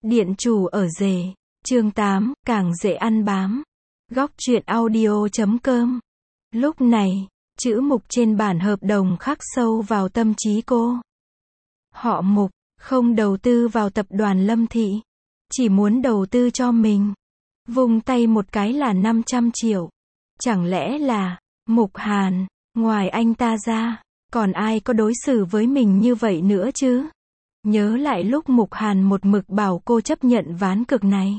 Điện chủ ở rể. Chương 8, càng dễ ăn bám. Góc truyện audio.com. Lúc này, chữ Mục trên bản hợp đồng khắc sâu vào tâm trí cô. Họ Mục, không đầu tư vào tập đoàn Lâm Thị. Chỉ muốn đầu tư cho mình. Vung tay một cái là 500 triệu. Chẳng lẽ là, Mục Hàn, ngoài anh ta ra, còn ai có đối xử với mình như vậy nữa chứ? Nhớ lại lúc Mục Hàn một mực bảo cô chấp nhận ván cược này.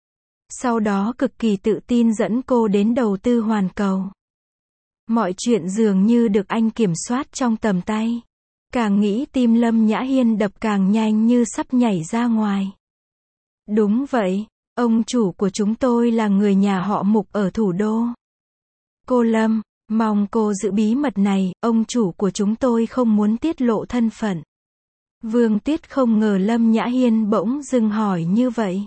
Sau đó cực kỳ tự tin dẫn cô đến đầu tư hoàn cầu. Mọi chuyện dường như được anh kiểm soát trong tầm tay. Càng nghĩ tim Lâm Nhã Hiên đập càng nhanh như sắp nhảy ra ngoài. Đúng vậy, ông chủ của chúng tôi là người nhà họ Mục ở thủ đô. Cô Lâm, mong cô giữ bí mật này, ông chủ của chúng tôi không muốn tiết lộ thân phận. Vương Tuyết không ngờ Lâm Nhã Hiên bỗng dưng hỏi như vậy.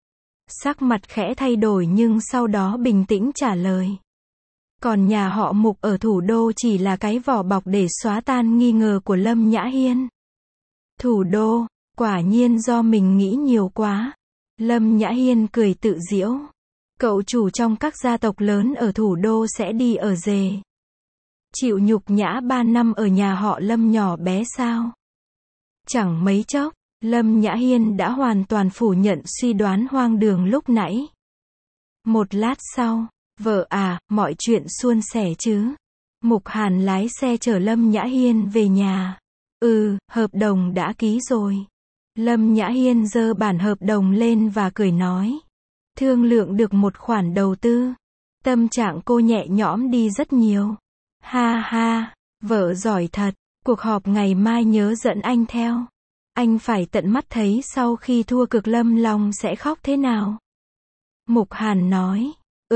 Sắc mặt khẽ thay đổi nhưng sau đó bình tĩnh trả lời. Còn nhà họ Mục ở thủ đô chỉ là cái vỏ bọc để xóa tan nghi ngờ của Lâm Nhã Hiên. Thủ đô, quả nhiên do mình nghĩ nhiều quá. Lâm Nhã Hiên cười tự giễu. Cậu chủ trong các gia tộc lớn ở thủ đô sẽ đi ở rể. Chịu nhục nhã 3 năm ở nhà họ Lâm nhỏ bé sao? Chẳng mấy chốc, Lâm Nhã Hiên đã hoàn toàn phủ nhận suy đoán hoang đường lúc nãy. Một lát sau, vợ à, mọi chuyện suôn sẻ chứ? Mục Hàn lái xe chở Lâm Nhã Hiên về nhà. Hợp đồng đã ký rồi. Lâm Nhã Hiên giơ bản hợp đồng lên và cười nói. Thương lượng được một khoản đầu tư. Tâm trạng cô nhẹ nhõm đi rất nhiều. Ha ha, vợ giỏi thật, cuộc họp ngày mai nhớ dẫn anh theo. Anh phải tận mắt thấy sau khi thua cược Lâm Long sẽ khóc thế nào. Mục Hàn nói.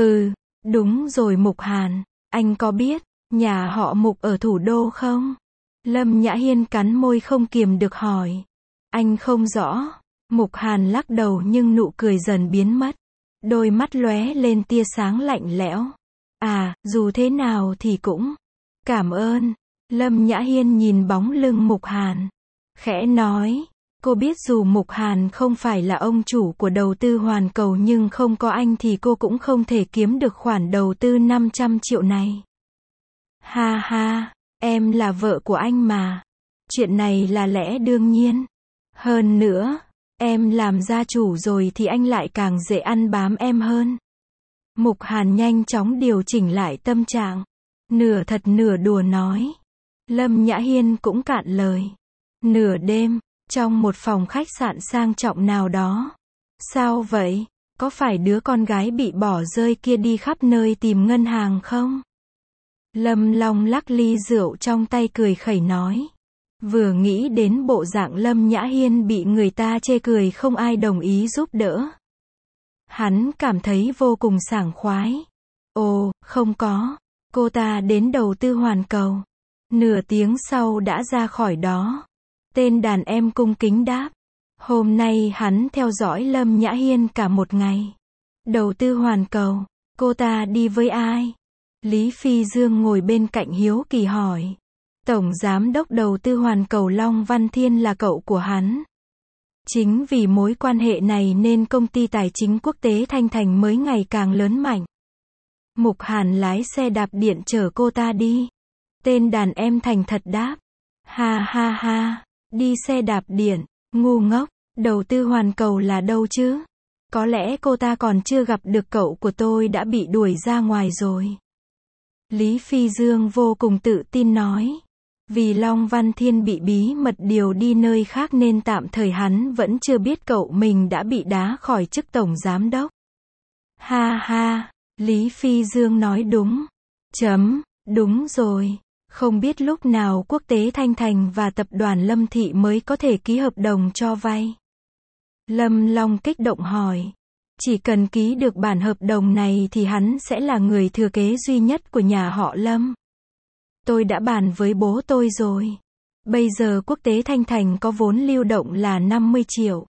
Đúng rồi Mục Hàn, anh có biết, nhà họ Mục ở thủ đô không? Lâm Nhã Hiên cắn môi không kiềm được hỏi. Anh không rõ. Mục Hàn lắc đầu nhưng nụ cười dần biến mất. Đôi mắt lóe lên tia sáng lạnh lẽo. Dù thế nào thì cũng. Cảm ơn. Lâm Nhã Hiên nhìn bóng lưng Mục Hàn. Khẽ nói. Cô biết dù Mục Hàn không phải là ông chủ của đầu tư hoàn cầu nhưng không có anh thì cô cũng không thể kiếm được khoản đầu tư 500 triệu này. Ha ha, em là vợ của anh mà. Chuyện này là lẽ đương nhiên. Hơn nữa, em làm gia chủ rồi thì anh lại càng dễ ăn bám em hơn. Mục Hàn nhanh chóng điều chỉnh lại tâm trạng. Nửa thật nửa đùa nói. Lâm Nhã Hiên cũng cạn lời. Nửa đêm, trong một phòng khách sạn sang trọng nào đó. Sao vậy? Có phải đứa con gái bị bỏ rơi kia đi khắp nơi tìm ngân hàng không? Lâm Long lắc ly rượu trong tay cười khẩy nói. Vừa nghĩ đến bộ dạng Lâm Nhã Hiên bị người ta chê cười không ai đồng ý giúp đỡ. Hắn cảm thấy vô cùng sảng khoái. Ồ, không có. Cô ta đến đầu tư hoàn cầu. Nửa tiếng sau đã ra khỏi đó. Tên đàn em cung kính đáp. Hôm nay hắn theo dõi Lâm Nhã Hiên cả một ngày. Đầu tư hoàn cầu. Cô ta đi với ai? Lý Phi Dương ngồi bên cạnh hiếu kỳ hỏi. Tổng giám đốc đầu tư hoàn cầu Long Văn Thiên là cậu của hắn. Chính vì mối quan hệ này nên công ty tài chính quốc tế Thanh Thành mới ngày càng lớn mạnh. Mục Hàn lái xe đạp điện chở cô ta đi. Tên đàn em thành thật đáp. Ha ha ha, đi xe đạp điện, ngu ngốc, đầu tư hoàn cầu là đâu chứ? Có lẽ cô ta còn chưa gặp được cậu của tôi đã bị đuổi ra ngoài rồi. Lý Phi Dương vô cùng tự tin nói. Vì Long Văn Thiên bị bí mật điều đi nơi khác nên tạm thời hắn vẫn chưa biết cậu mình đã bị đá khỏi chức tổng giám đốc. Ha ha, Lý Phi Dương nói đúng. Đúng rồi. Không biết lúc nào Quốc tế Thanh Thành và tập đoàn Lâm Thị mới có thể ký hợp đồng cho vay. Lâm Long kích động hỏi. Chỉ cần ký được bản hợp đồng này thì hắn sẽ là người thừa kế duy nhất của nhà họ Lâm. Tôi đã bàn với bố tôi rồi. Bây giờ Quốc tế Thanh Thành có vốn lưu động là 50 triệu.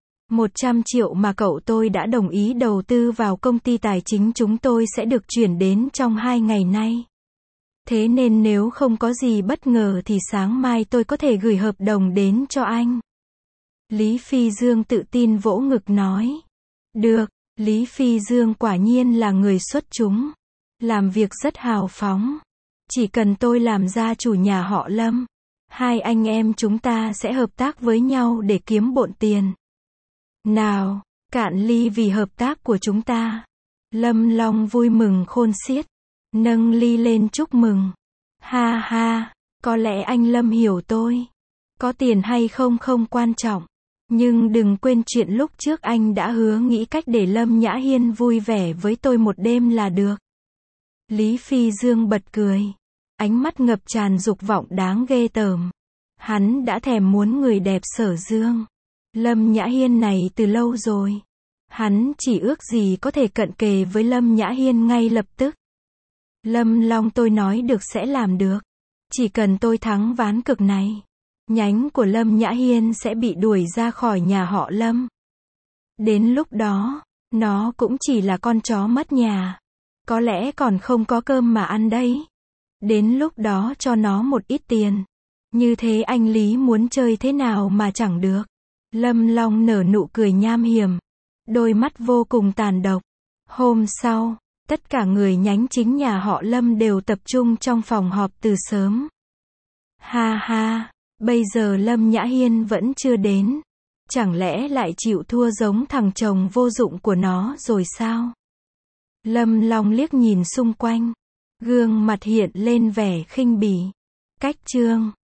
100 triệu mà cậu tôi đã đồng ý đầu tư vào công ty tài chính chúng tôi sẽ được chuyển đến trong 2 ngày nay. Thế nên nếu không có gì bất ngờ thì sáng mai tôi có thể gửi hợp đồng đến cho anh. Lý Phi Dương tự tin vỗ ngực nói. Được, Lý Phi Dương quả nhiên là người xuất chúng. Làm việc rất hào phóng. Chỉ cần tôi làm gia chủ nhà họ Lâm, hai anh em chúng ta sẽ hợp tác với nhau để kiếm bộn tiền. Nào, cạn ly vì hợp tác của chúng ta. Lâm Long vui mừng khôn xiết, nâng ly lên chúc mừng. Ha ha, có lẽ anh Lâm hiểu tôi. Có tiền hay không không quan trọng. Nhưng đừng quên chuyện lúc trước anh đã hứa nghĩ cách để Lâm Nhã Hiên vui vẻ với tôi một đêm là được. Lý Phi Dương bật cười. Ánh mắt ngập tràn dục vọng đáng ghê tởm. Hắn đã thèm muốn người đẹp Sở Dương. Lâm Nhã Hiên này từ lâu rồi. Hắn chỉ ước gì có thể cận kề với Lâm Nhã Hiên ngay lập tức. Lâm Long tôi nói được sẽ làm được. Chỉ cần tôi thắng ván cược này, nhánh của Lâm Nhã Hiên sẽ bị đuổi ra khỏi nhà họ Lâm. Đến lúc đó, nó cũng chỉ là con chó mất nhà. Có lẽ còn không có cơm mà ăn đấy. Đến lúc đó cho nó một ít tiền. Như thế anh Lý muốn chơi thế nào mà chẳng được. Lâm Long nở nụ cười nham hiểm. Đôi mắt vô cùng tàn độc. Hôm sau, tất cả người nhánh chính nhà họ Lâm đều tập trung trong phòng họp từ sớm. Ha ha, bây giờ Lâm Nhã Hiên vẫn chưa đến. Chẳng lẽ lại chịu thua giống thằng chồng vô dụng của nó rồi sao? Lâm Long liếc nhìn xung quanh. Gương mặt hiện lên vẻ khinh bỉ. Cách chương